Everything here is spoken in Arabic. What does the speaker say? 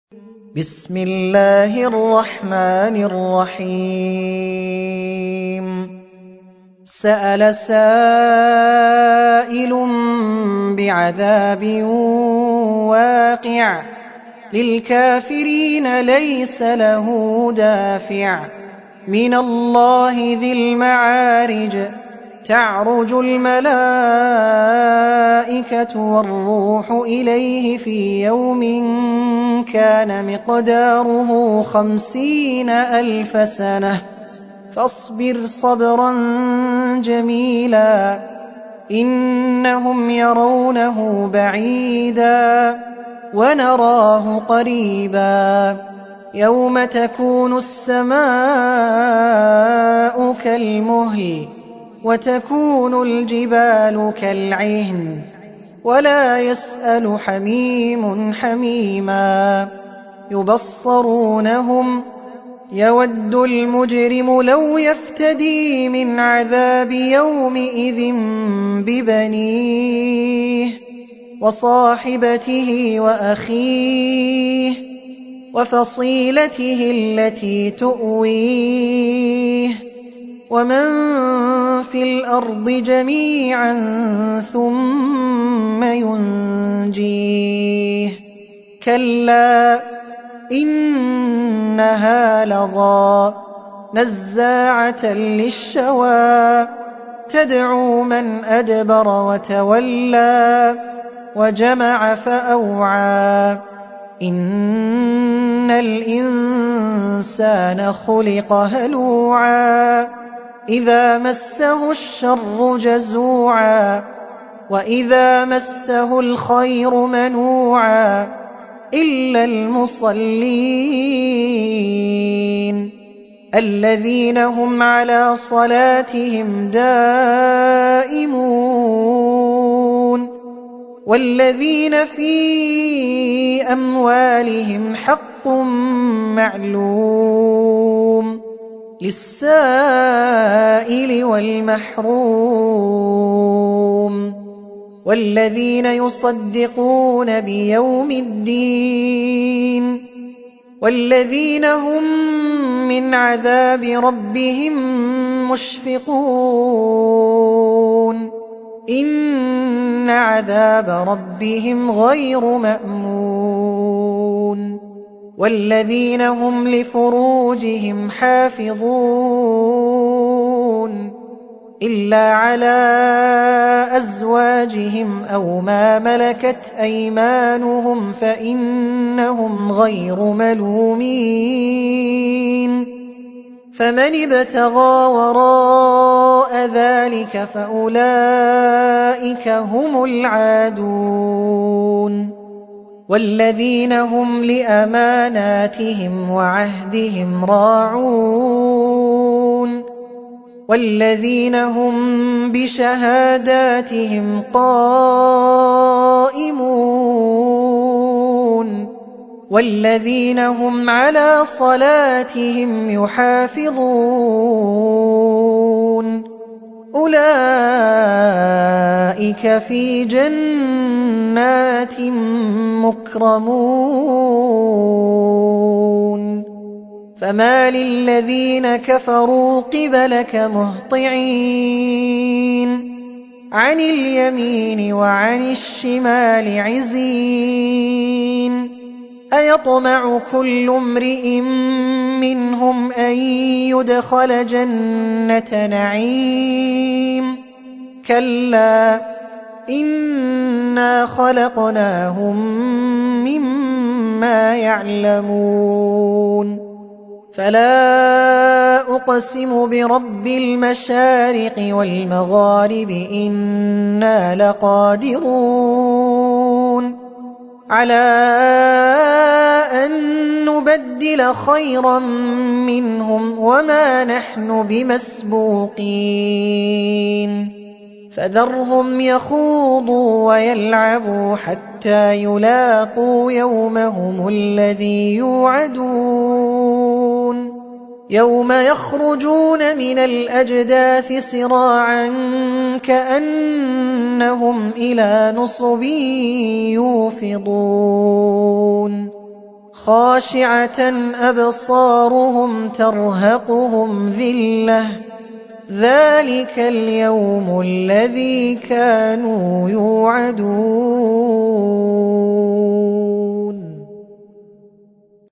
بسم الله الرحمن الرحيم سأل سائل بعذاب واقع للكافرين ليس له دافع من الله ذي المعارج تعرج الملائكة والروح إليه في يوم كان مقداره 50,000 سنة فاصبر صبرا جميلا إنهم يرونه بعيدا ونراه قريبا يوم تكون السماء كالمهل وتكون الجبال كالعهن ولا يسأل حميم حميما يبصرونهم يود المجرم لو يفتدي من عذاب يومئذ ببنيه وصاحبته وأخيه وفصيلته التي تؤويه ومن في الأرض جميعا ثم ينجيه كلا إنها لظى نزاعة للشوى تدعو من أدبر وتولى وجمع فأوعى إن الإنسان خلق هلوعا إذا مسه الشر جزوعا وإذا مسه الخير منوعا إلا المصلين الذين هم على صلاتهم دائمون والذين في أموالهم حق معلوم للسائل والمحروم والذين يصدقون بيوم الدين والذين هم من عذاب ربهم مشفقون إن عذاب ربهم غير مأمون والذين هم لفروجهم حافظون إلا على أزواجهم أو ما ملكت أيمانهم فإنهم غير ملومين فمن ابتغى وراء ذلك فأولئك هم العادون والذين هم لأماناتهم وعهدهم راعون والذين هم بشهاداتهم قائمون والذين هم على صلاتهم يحافظون أولئك في جنات مكرمون فما للذين كفروا قبلك مهطعين عن اليمين وعن الشمال عزين أيطمع كل امرئ منهم أن يدخل جنة نعيم كلا إنا خلقناهم مما يعلمون فلا أقسم برب المشارق والمغارب إنا لقادرون على أن نبدل خيرا منهم وما نحن بمسبوقين فذرهم يخوضوا ويلعبوا حتى يلاقوا يومهم الذي يوعدون يوم يخرجون من الأجداث سراعا كأنهم إلى نصب يوفضون خاشعة أبصارهم ترهقهم ذلة ذلك اليوم الذي كانوا يوعدون